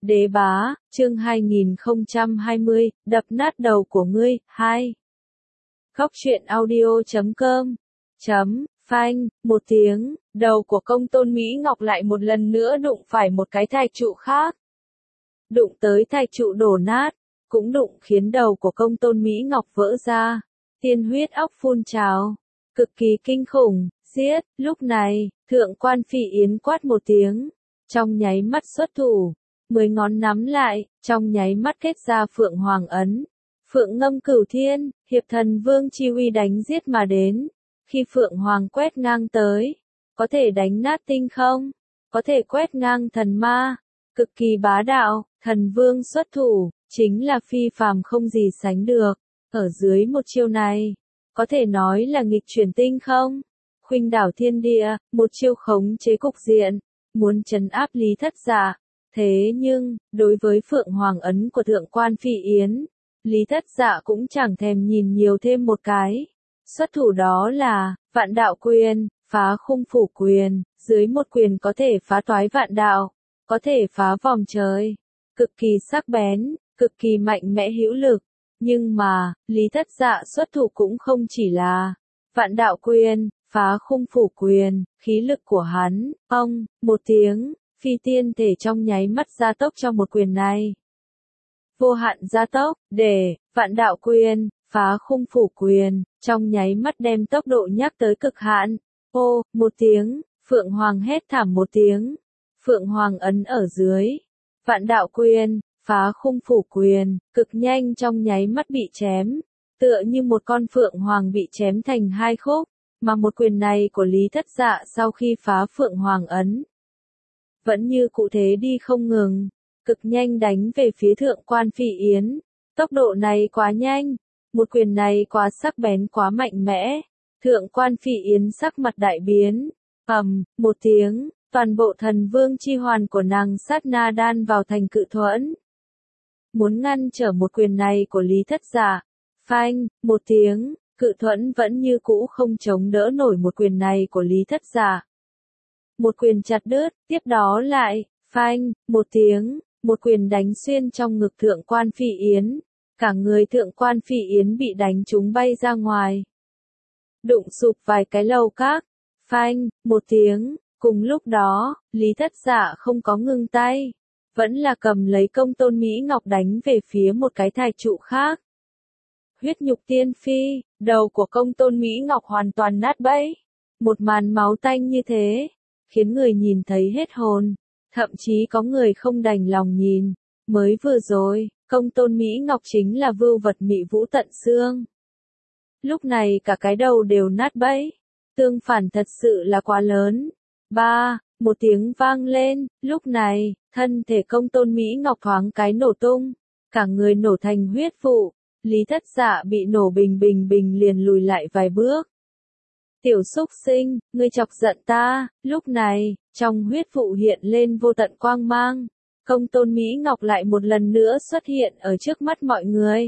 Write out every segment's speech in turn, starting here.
Đế bá, chương 2020, đập nát đầu của ngươi, 2. Góc truyện audio.com phanh, một tiếng, đầu của công tôn Mỹ Ngọc lại một lần nữa đụng phải một cái thạch trụ khác. Đụng tới thạch trụ đổ nát, cũng đụng khiến đầu của công tôn Mỹ Ngọc vỡ ra, tiên huyết óc phun trào, cực kỳ kinh khủng, giết. Lúc này, thượng quan Phỉ Yến quát một tiếng, trong nháy mắt xuất thủ, 10 ngón nắm lại, trong nháy mắt kết ra Phượng Hoàng ấn. Phượng ngâm cửu thiên, hiệp thần vương chi uy đánh giết mà đến. Khi Phượng Hoàng quét ngang tới, có thể đánh nát tinh không, có thể quét ngang thần ma, cực kỳ bá đạo. Thần vương xuất thủ, chính là phi phàm không gì sánh được. Ở dưới một chiêu này, có thể nói là nghịch chuyển tinh không, khuynh đảo thiên địa, một chiêu khống chế cục diện, muốn trấn áp Lý Thất Dạ. Thế nhưng, đối với Phượng Hoàng ấn của thượng quan Phỉ Yến, Lý Thất Dạ cũng chẳng thèm nhìn nhiều thêm một cái. Xuất thủ đó là, vạn đạo quyền, phá khung phủ quyền, dưới một quyền có thể phá toái vạn đạo, có thể phá vòng trời, cực kỳ sắc bén, cực kỳ mạnh mẽ hữu lực. Nhưng mà, Lý Thất Dạ xuất thủ cũng không chỉ là vạn đạo quyền, phá khung phủ quyền, khí lực của hắn, một tiếng, phi tiên thể trong nháy mắt gia tốc cho một quyền này. Vô hạn gia tốc, để, vạn đạo quyền, phá khung phủ quyền, trong nháy mắt đem tốc độ nhắc tới cực hạn. Một tiếng, Phượng Hoàng hét thảm một tiếng. Phượng Hoàng ấn ở dưới. Vạn đạo quyền, phá khung phủ quyền, cực nhanh trong nháy mắt bị chém. Tựa như một con Phượng Hoàng bị chém thành hai khúc. Mà một quyền này của Lý Thất Dạ sau khi phá Phượng Hoàng ấn, vẫn như cụ thế đi không ngừng, cực nhanh đánh về phía thượng quan Phỉ Yến. Tốc độ này quá nhanh, một quyền này quá sắc bén quá mạnh mẽ. Thượng quan Phỉ Yến sắc mặt đại biến, một tiếng, toàn bộ thần vương chi hoàn của nàng sát na đan vào thành cự thuẫn. Muốn ngăn trở một quyền này của Lý Thất Dạ, phanh, một tiếng, cự thuẫn vẫn như cũ không chống đỡ nổi một quyền này của Lý Thất Dạ. Một quyền chặt đứt, tiếp đó lại, phanh, một tiếng, một quyền đánh xuyên trong ngực thượng quan Phỉ Yến. Cả người thượng quan Phỉ Yến bị đánh trúng bay ra ngoài. Đụng sụp vài cái lầu các, phanh, một tiếng, cùng lúc đó, Lý Thất Dạ không có ngưng tay. Vẫn là cầm lấy công tôn Mỹ Ngọc đánh về phía một cái thạch trụ khác. Huyết nhục tiên phi, đầu của công tôn Mỹ Ngọc hoàn toàn nát bấy. Một màn máu tanh như thế, khiến người nhìn thấy hết hồn. Thậm chí có người không đành lòng nhìn. Mới vừa rồi, công tôn Mỹ Ngọc chính là vưu vật mị vũ tận xương. Lúc này cả cái đầu đều nát bấy. Tương phản thật sự là quá lớn. Một tiếng vang lên, lúc này, thân thể công tôn Mỹ Ngọc thoáng cái nổ tung. Cả người nổ thành huyết vụ. Lý Thất Dạ bị nổ bình liền lùi lại vài bước. Tiểu xúc sinh, ngươi chọc giận ta. Lúc này, trong huyết vụ hiện lên vô tận quang mang. Công tôn Mỹ Ngọc lại một lần nữa xuất hiện ở trước mắt mọi người.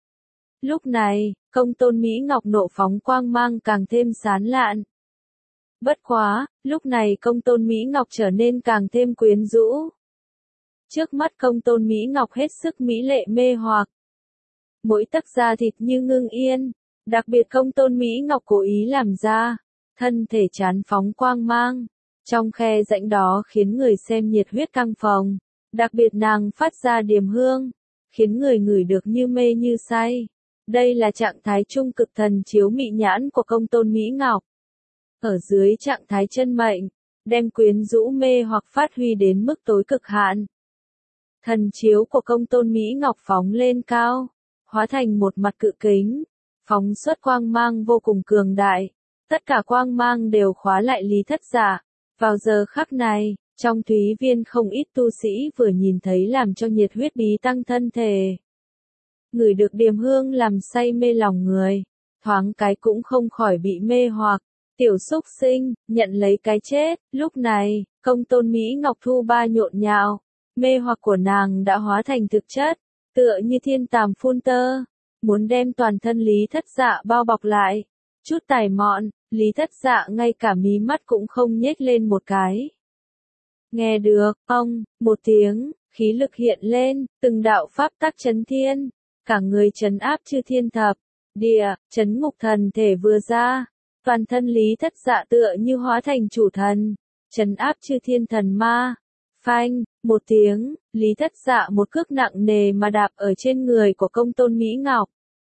Lúc này, công tôn Mỹ Ngọc nộ phóng quang mang càng thêm sáng lạn. Bất quá, lúc này công tôn Mỹ Ngọc trở nên càng thêm quyến rũ. Trước mắt công tôn Mỹ Ngọc hết sức mỹ lệ mê hoặc. Mỗi tấc da thịt như ngưng yên. Đặc biệt công tôn Mỹ Ngọc cố ý làm ra. Thân thể chán phóng quang mang. Trong khe rãnh đó khiến người xem nhiệt huyết căng phồng. Đặc biệt nàng phát ra điềm hương. Khiến người ngửi được như mê như say. Đây là trạng thái trung cực thần chiếu mị nhãn của công tôn Mỹ Ngọc. Ở dưới trạng thái chân mệnh, đem quyến rũ mê hoặc phát huy đến mức tối cực hạn. Thần chiếu của công tôn Mỹ Ngọc phóng lên cao, hóa thành một mặt cự kính, phóng xuất quang mang vô cùng cường đại. Tất cả quang mang đều khóa lại Lý Thất Dạ. Vào giờ khắc này, trong thúy viên không ít tu sĩ vừa nhìn thấy làm cho nhiệt huyết bí tăng thân thể. Ngửi được điềm hương làm say mê lòng người, thoáng cái cũng không khỏi bị mê hoặc. Tiểu xúc sinh, nhận lấy cái chết. Lúc này, công tôn Mỹ Ngọc thu ba nhộn nhạo. Mê hoặc của nàng đã hóa thành thực chất, tựa như thiên tàm phun tơ. Muốn đem toàn thân Lý Thất Dạ bao bọc lại. Chút tài mọn, Lý Thất Dạ ngay cả mí mắt cũng không nhếch lên một cái. Nghe được, một tiếng, khí lực hiện lên, từng đạo pháp tắc chấn thiên, cả người trấn áp chư thiên thập địa, chấn ngục thần thể vừa ra, toàn thân Lý Thất Dạ tựa như hóa thành chủ thần, trấn áp chư thiên thần ma. Phanh, một tiếng, Lý Thất Dạ một cước nặng nề mà đạp ở trên người của Công Tôn Mỹ Ngọc.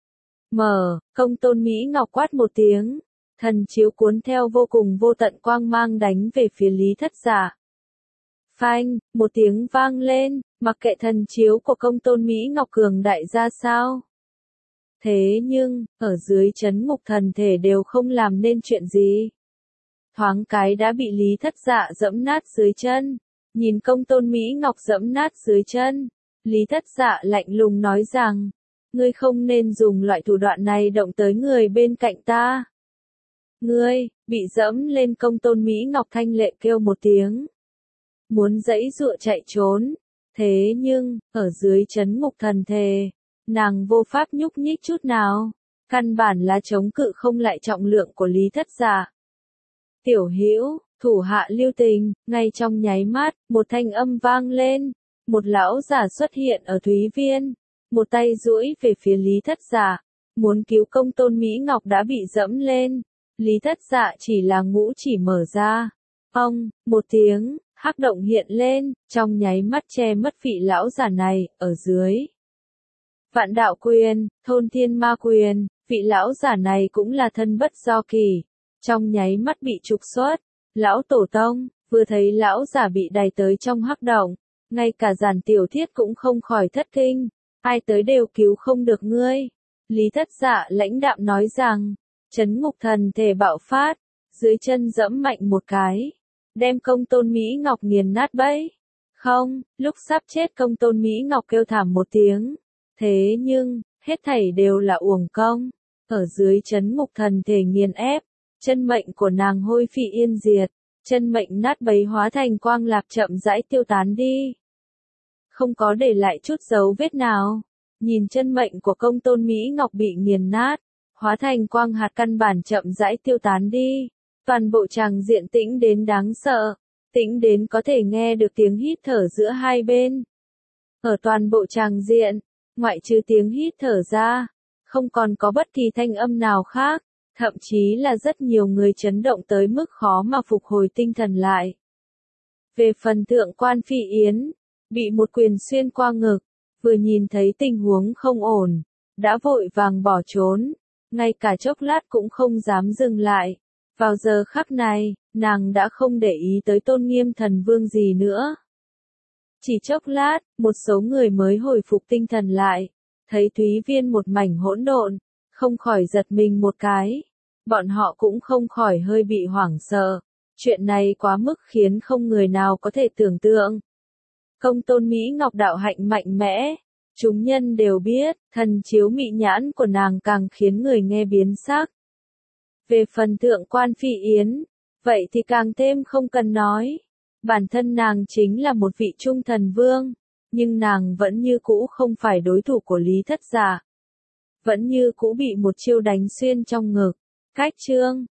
Công Tôn Mỹ Ngọc quát một tiếng, thần chiếu cuốn theo vô cùng vô tận quang mang đánh về phía Lý Thất Dạ. Phanh, một tiếng vang lên, mặc kệ thần chiếu của Công Tôn Mỹ Ngọc cường đại ra sao. Thế nhưng, ở dưới chấn ngục thần thể đều không làm nên chuyện gì. Thoáng cái đã bị Lý Thất Dạ dẫm nát dưới chân. Nhìn Công Tôn Mỹ Ngọc dẫm nát dưới chân, Lý Thất Dạ lạnh lùng nói rằng, ngươi không nên dùng loại thủ đoạn này động tới người bên cạnh ta. Ngươi, bị dẫm lên. Công Tôn Mỹ Ngọc thanh lệ kêu một tiếng. Muốn giãy giụa chạy trốn. Thế nhưng, ở dưới chấn ngục thần thể, nàng vô pháp nhúc nhích chút nào. Căn bản là chống cự không lại trọng lượng của Lý Thất Dạ. Tiểu Hữu, thủ hạ lưu tình, ngay trong nháy mắt, một thanh âm vang lên. Một lão giả xuất hiện ở Thúy Viên. Một tay duỗi về phía Lý Thất Dạ. Muốn cứu Công Tôn Mỹ Ngọc đã bị dẫm lên. Lý Thất Dạ chỉ là ngũ chỉ mở ra. Một tiếng, hắc động hiện lên, trong nháy mắt che mất vị lão giả này, ở dưới. Vạn đạo quyền, thôn thiên ma quyền, vị lão giả này cũng là thân bất do kỳ. Trong nháy mắt bị trục xuất. Lão tổ tông, vừa thấy lão giả bị đày tới trong hắc động, ngay cả Giản Tiểu Thiết cũng không khỏi thất kinh. Ai tới đều cứu không được ngươi. Lý Thất Dạ lãnh đạm nói rằng, chấn ngục thần thể bạo phát, dưới chân dẫm mạnh một cái, đem Công Tôn Mỹ Ngọc nghiền nát bấy. Không, lúc sắp chết Công Tôn Mỹ Ngọc kêu thảm một tiếng. Thế nhưng, hết thảy đều là uổng công. Ở dưới chấn ngục thần thể nghiền ép, chân mệnh của nàng hôi phi yên diệt, chân mệnh nát bấy hóa thành quang lạp chậm rãi tiêu tán đi. Không có để lại chút dấu vết nào. Nhìn chân mệnh của Công Tôn Mỹ Ngọc bị nghiền nát, hóa thành quang hạt căn bản chậm rãi tiêu tán đi. Toàn bộ tràng diện tĩnh đến đáng sợ, tĩnh đến có thể nghe được tiếng hít thở giữa hai bên. Ở toàn bộ tràng diện, ngoại trừ tiếng hít thở ra, không còn có bất kỳ thanh âm nào khác, thậm chí là rất nhiều người chấn động tới mức khó mà phục hồi tinh thần lại. Về phần Thượng quan Phi Yến, bị một quyền xuyên qua ngực, vừa nhìn thấy tình huống không ổn, đã vội vàng bỏ trốn, ngay cả chốc lát cũng không dám dừng lại. Vào giờ khắc này, nàng đã không để ý tới Tôn Nghiêm Thần Vương gì nữa. Chỉ chốc lát, một số người mới hồi phục tinh thần lại, thấy Thúy Viên một mảnh hỗn độn, không khỏi giật mình một cái. Bọn họ cũng không khỏi hơi bị hoảng sợ. Chuyện này quá mức khiến không người nào có thể tưởng tượng. Công Tôn Mỹ Ngọc đạo hạnh mạnh mẽ, chúng nhân đều biết, thần chiếu mị nhãn của nàng càng khiến người nghe biến sắc. Về phần Thượng quan Phi Yến, vậy thì càng thêm không cần nói. Bản thân nàng chính là một vị trung thần vương, nhưng nàng vẫn như cũ không phải đối thủ của Lý Thất Dạ. Vẫn như cũ bị một chiêu đánh xuyên trong ngực. Cách chương